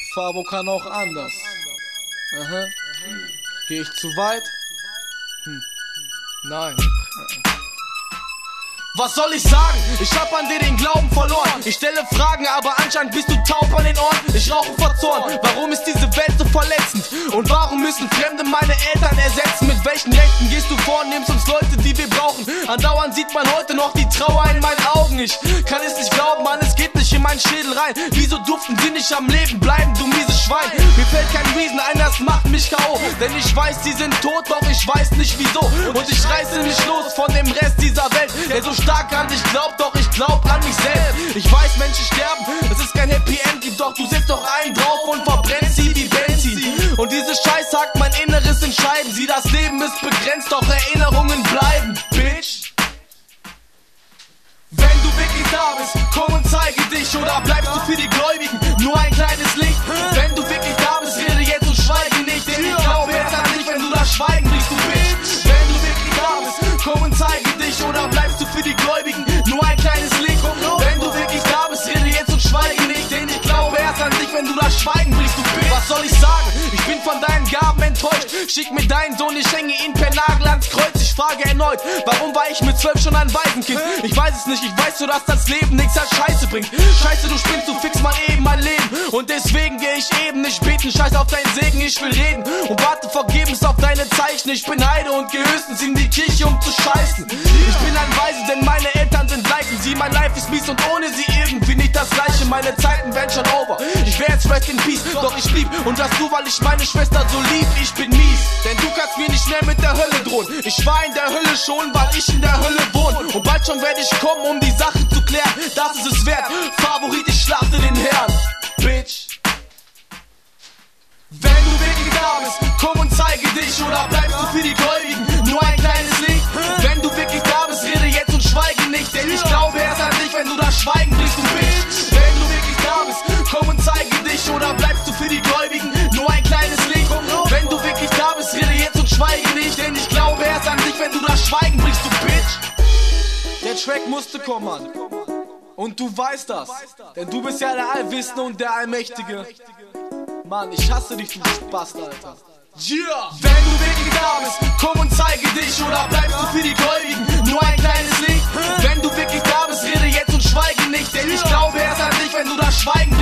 Fabo kann auch anders. Aha. Geh ich zu weit? Nein. Was soll ich sagen? Ich hab an dir den Glauben verloren. Ich stelle Fragen, aber anscheinend bist du taub an den Ohren. Ich rauche vor Zorn. Warum ist diese Welt so verletzend? Und warum müssen Fremde meine Eltern ersetzen? Mit welchen Rechten gehst du vor und nimmst uns Leute, die wir brauchen? Andauernd sieht man heute noch die Trauer in meinen Augen. Ich kann es nicht glauben, Mann, es geht nicht in meinen Schädel rein. Wieso durften sie nicht am Leben bleiben, du mieses Schwein? Mir fällt kein Reason ein, das macht mich K.O. Denn ich weiß, sie sind tot, doch ich weiß nicht wieso. Und ich reiße mich los von dem Rest dieser Welt, der so stark an dich glaubt, doch ich glaub an mich selbst. Ich weiß, Menschen sterben, es ist kein Happy End gibt, doch du setzt doch einen drauf und verbrennst sie wie Benzin. Und diese Scheiß sagt mein Inneres entscheiden. Sie, das Leben ist begrenzt, doch Erinnerungen bleiben, Bitch. Wenn du wirklich da bist, komm und zeige dich, oder bleibst du für die Gläubigen nur ein kleines Licht? Wenn du wirklich da bist, rede jetzt und schweige nicht, denn ich glaube erst an dich, wenn du das Schweigen brichst, du Bitch. Wenn du wirklich da bist, komm und zeige dich, oder bleibst du für die Gläubigen nur ein kleines Licht? Wenn du wirklich da bist, rede jetzt und schweige nicht, denn ich glaube erst an dich, wenn du das Schweigen brichst, du Bitch. Was soll ich sagen? Ich bin von deinen Gaben enttäuscht. Schick mir deinen Sohn, ich hänge ihn per Nagel ans Kreuz. Ich frage erneut, warum war ich mit 12 schon ein Waisenkind? Ich weiß es nicht, ich weiß nur, dass das Leben nichts als Scheiße bringt. Scheiße, du spinnst, du fix mal eben mein Leben. Und deswegen geh ich eben nicht beten. Scheiß auf deinen Segen, ich will reden und warte vergebens auf deine Zeichen. Ich bin Heide und geh höchstens in die Kirche, um zu scheißen. Ich bin ein Waise, denn meine Eltern sind Leichen. Sie, mein Life ist mies und ohne sie irgendwie nicht das Gleiche. Meine Zeiten werden schon over. Ich wär jetzt rest in peace, doch ich blieb. Und das du, weil ich meine Schwester so lieb. Ich bin mies, denn du kannst mir nicht mehr mit der Hölle drohen. Ich war in der Hölle schon, weil ich in der Hölle wohne. Und bald schon werde ich kommen, um die Sache zu klären. Das ist es wert, Favorit, ich schlachte den Herrn, Bitch. Wenn du wirklich da bist, komm und zeige dich, oder bleibst du für die Gläubigen nur ein kleines Licht? Wenn du wirklich da bist, rede jetzt und schweige nicht, denn ich glaube erst an dich, wenn du das Schweigen brichst, du Bitch. Wenn du wirklich da bist, komm und zeige dich, oder bleibst du für die Gläubigen nur ein kleines Licht? Wenn du wirklich da bist, rede jetzt und schweige nicht, denn ich glaube erst an dich, wenn du das Schweigen brichst, du Bitch. Der Track musste kommen, Mann. Und du weißt das, denn du bist ja der Allwissende und der Allmächtige. Mann, ich hasse dich, du Spast, Alter. Yeah. Wenn du wirklich da bist, komm und zeige dich, oder bleibst du für die Gläubigen nur ein kleines Licht? Wenn du wirklich da bist, rede jetzt und schweige nicht, denn ich glaube erst an dich, wenn du das Schweigen